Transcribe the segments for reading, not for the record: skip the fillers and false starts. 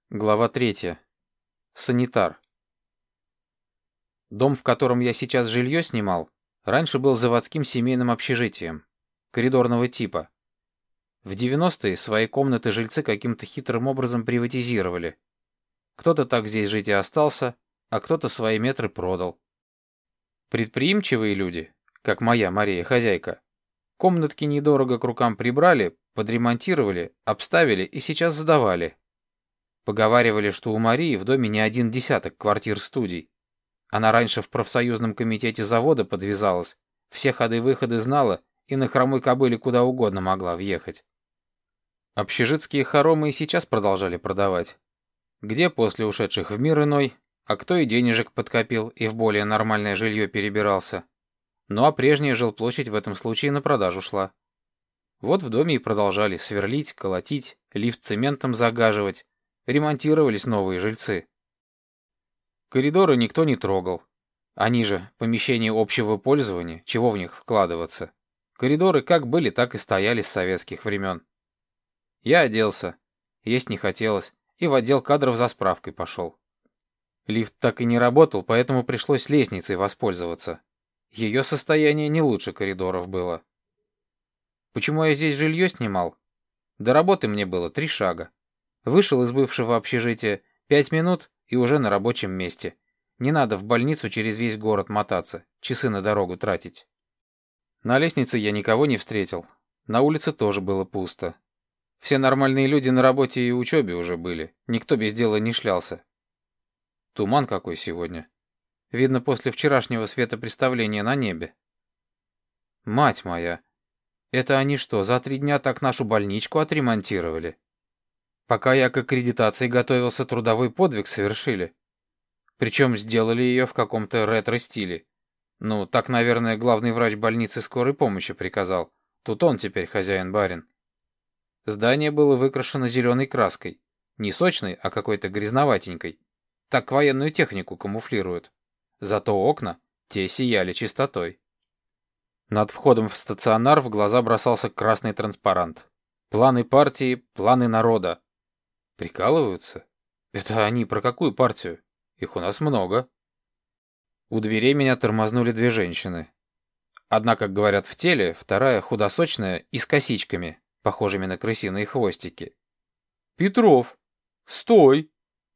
Глава 3. Санитар. Дом, в котором я сейчас жилье снимал, раньше был заводским семейным общежитием, коридорного типа. В 90-е свои комнаты жильцы каким-то хитрым образом приватизировали. Кто-то так здесь жить и остался, а кто-то свои метры продал. Предприимчивые люди, как моя Мария, хозяйка, комнатки недорого к рукам прибрали, подремонтировали, обставили и сейчас сдавали. Поговаривали, что у Марии в доме не один десяток квартир-студий. Она раньше в профсоюзном комитете завода подвязалась, все ходы-выходы знала и на хромой кобыле куда угодно могла въехать. Общежитские хоромы и сейчас продолжали продавать. Где после ушедших в мир иной, а кто и денежек подкопил и в более нормальное жилье перебирался. Ну а прежняя жилплощадь в этом случае на продажу шла. Вот в доме и продолжали сверлить, колотить, лифт цементом загаживать. Ремонтировались новые жильцы. Коридоры никто не трогал. Они же помещения общего пользования, чего в них вкладываться. Коридоры как были, так и стояли с советских времен. Я оделся, есть не хотелось, и в отдел кадров за справкой пошел. Лифт так и не работал, поэтому пришлось лестницей воспользоваться. Ее состояние не лучше коридоров было. Почему я здесь жилье снимал? До работы мне было 3 шага. Вышел из бывшего общежития, 5 минут и уже на рабочем месте. Не надо в больницу через весь город мотаться, часы на дорогу тратить. На лестнице я никого не встретил. На улице тоже было пусто. Все нормальные люди на работе и учебе уже были. Никто без дела не шлялся. Туман какой сегодня. Видно, после вчерашнего светопреставления на небе. Мать моя! Это они что, за 3 дня так нашу больничку отремонтировали? Пока я к аккредитации готовился, трудовой подвиг совершили. Причем сделали ее в каком-то ретро-стиле. Ну, так, наверное, главный врач больницы скорой помощи приказал. Тут он теперь хозяин-барин. Здание было выкрашено зеленой краской. Не сочной, а какой-то грязноватенькой. Так военную технику камуфлируют. Зато окна, те сияли чистотой. Над входом в стационар в глаза бросался красный транспарант. Планы партии, планы народа. Прикалываются? Это они про какую партию? Их у нас много. У дверей меня тормознули 2 женщины. Одна, как говорят, в теле, вторая худосочная и с косичками, похожими на крысиные хвостики. «Петров! Стой!»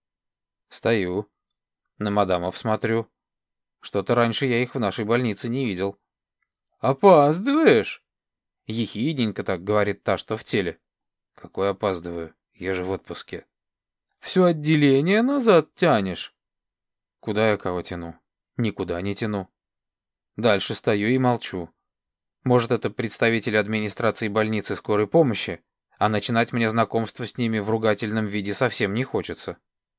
Стою. На мадамов смотрю. Что-то раньше я их в нашей больнице не видел. «Опаздываешь?» Ехидненько так говорит та, что в теле. Какой опаздываю? Я же в отпуске. Все отделение назад тянешь. Куда я кого тяну? Никуда не тяну. Дальше стою и молчу. Может, это представители администрации больницы скорой помощи, а начинать мне знакомство с ними в ругательном виде совсем не хочется.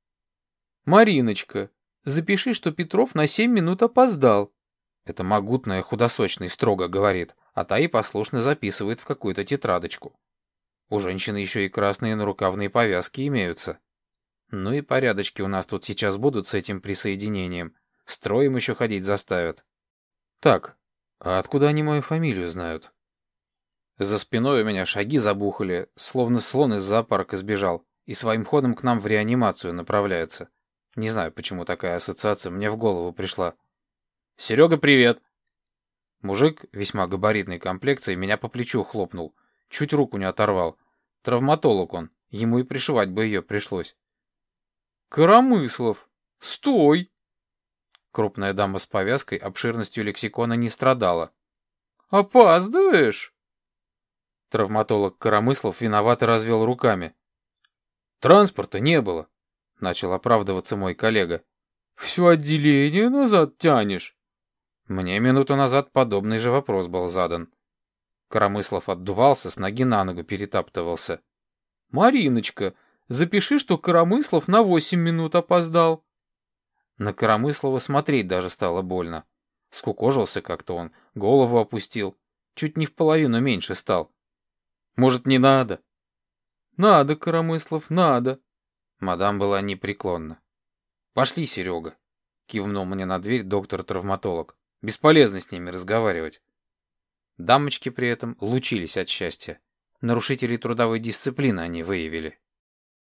Мариночка, запиши, что Петров на 7 минут опоздал. Это могутная худосочный строго говорит, а та и послушно записывает в какую-то тетрадочку. У женщины еще и красные нарукавные повязки имеются. Ну и порядочки у нас тут сейчас будут с этим присоединением. Строем еще ходить заставят. Так, а откуда они мою фамилию знают? За спиной у меня шаги забухали, словно слон из зоопарка сбежал, и своим ходом к нам в реанимацию направляется. Не знаю, почему такая ассоциация мне в голову пришла. «Серега, привет!» Мужик, весьма габаритной комплекции, меня по плечу хлопнул. Чуть руку не оторвал. Травматолог он, ему и пришивать бы ее пришлось. «Коромыслов! Стой!» Крупная дама с повязкой обширностью лексикона не страдала. «Опаздываешь?» Травматолог Коромыслов виновато развел руками. «Транспорта не было», — начал оправдываться мой коллега. «Все отделение назад тянешь?» Мне минуту назад подобный же вопрос был задан. Коромыслов отдувался, с ноги на ногу перетаптывался. «Мариночка, запиши, что Коромыслов на 8 минут опоздал». На Коромыслова смотреть даже стало больно. Скукожился как-то он, голову опустил. Чуть не в половину меньше стал. «Может, не надо?» «Надо, Коромыслов, надо». Мадам была непреклонна. «Пошли, Серега», — кивнул мне на дверь доктор-травматолог. «Бесполезно с ними разговаривать». Дамочки при этом лучились от счастья. Нарушителей трудовой дисциплины они выявили.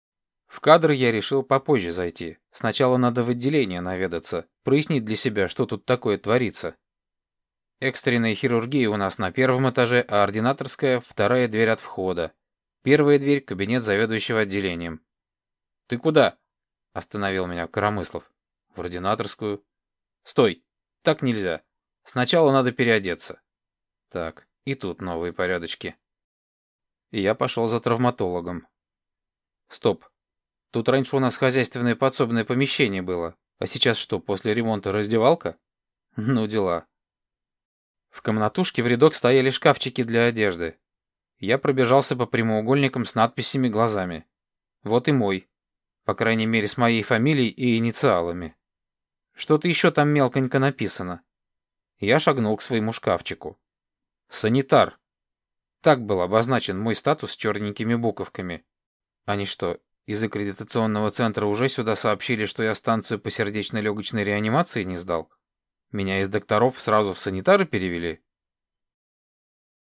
В кадры я решил попозже зайти. Сначала надо в отделение наведаться, прояснить для себя, что тут такое творится. Экстренная хирургия у нас на первом этаже, а ординаторская — вторая дверь от входа. Первая дверь — кабинет заведующего отделением. «Ты куда?» — остановил меня Коромыслов. «В ординаторскую». «Стой! Так нельзя. Сначала надо переодеться». Так, и тут новые порядочки. И я пошел за травматологом. Стоп. Тут раньше у нас хозяйственное подсобное помещение было. А сейчас что, после ремонта раздевалка? Ну дела. В комнатушке в рядок стояли шкафчики для одежды. Я пробежался по прямоугольникам с надписями глазами. Вот и мой. По крайней мере, с моей фамилией и инициалами. Что-то еще там мелконько написано. Я шагнул к своему шкафчику. Санитар. Так был обозначен мой статус черненькими буковками. Они что, из аккредитационного центра уже сюда сообщили, что я станцию по сердечно-легочной реанимации не сдал? Меня из докторов сразу в санитары перевели?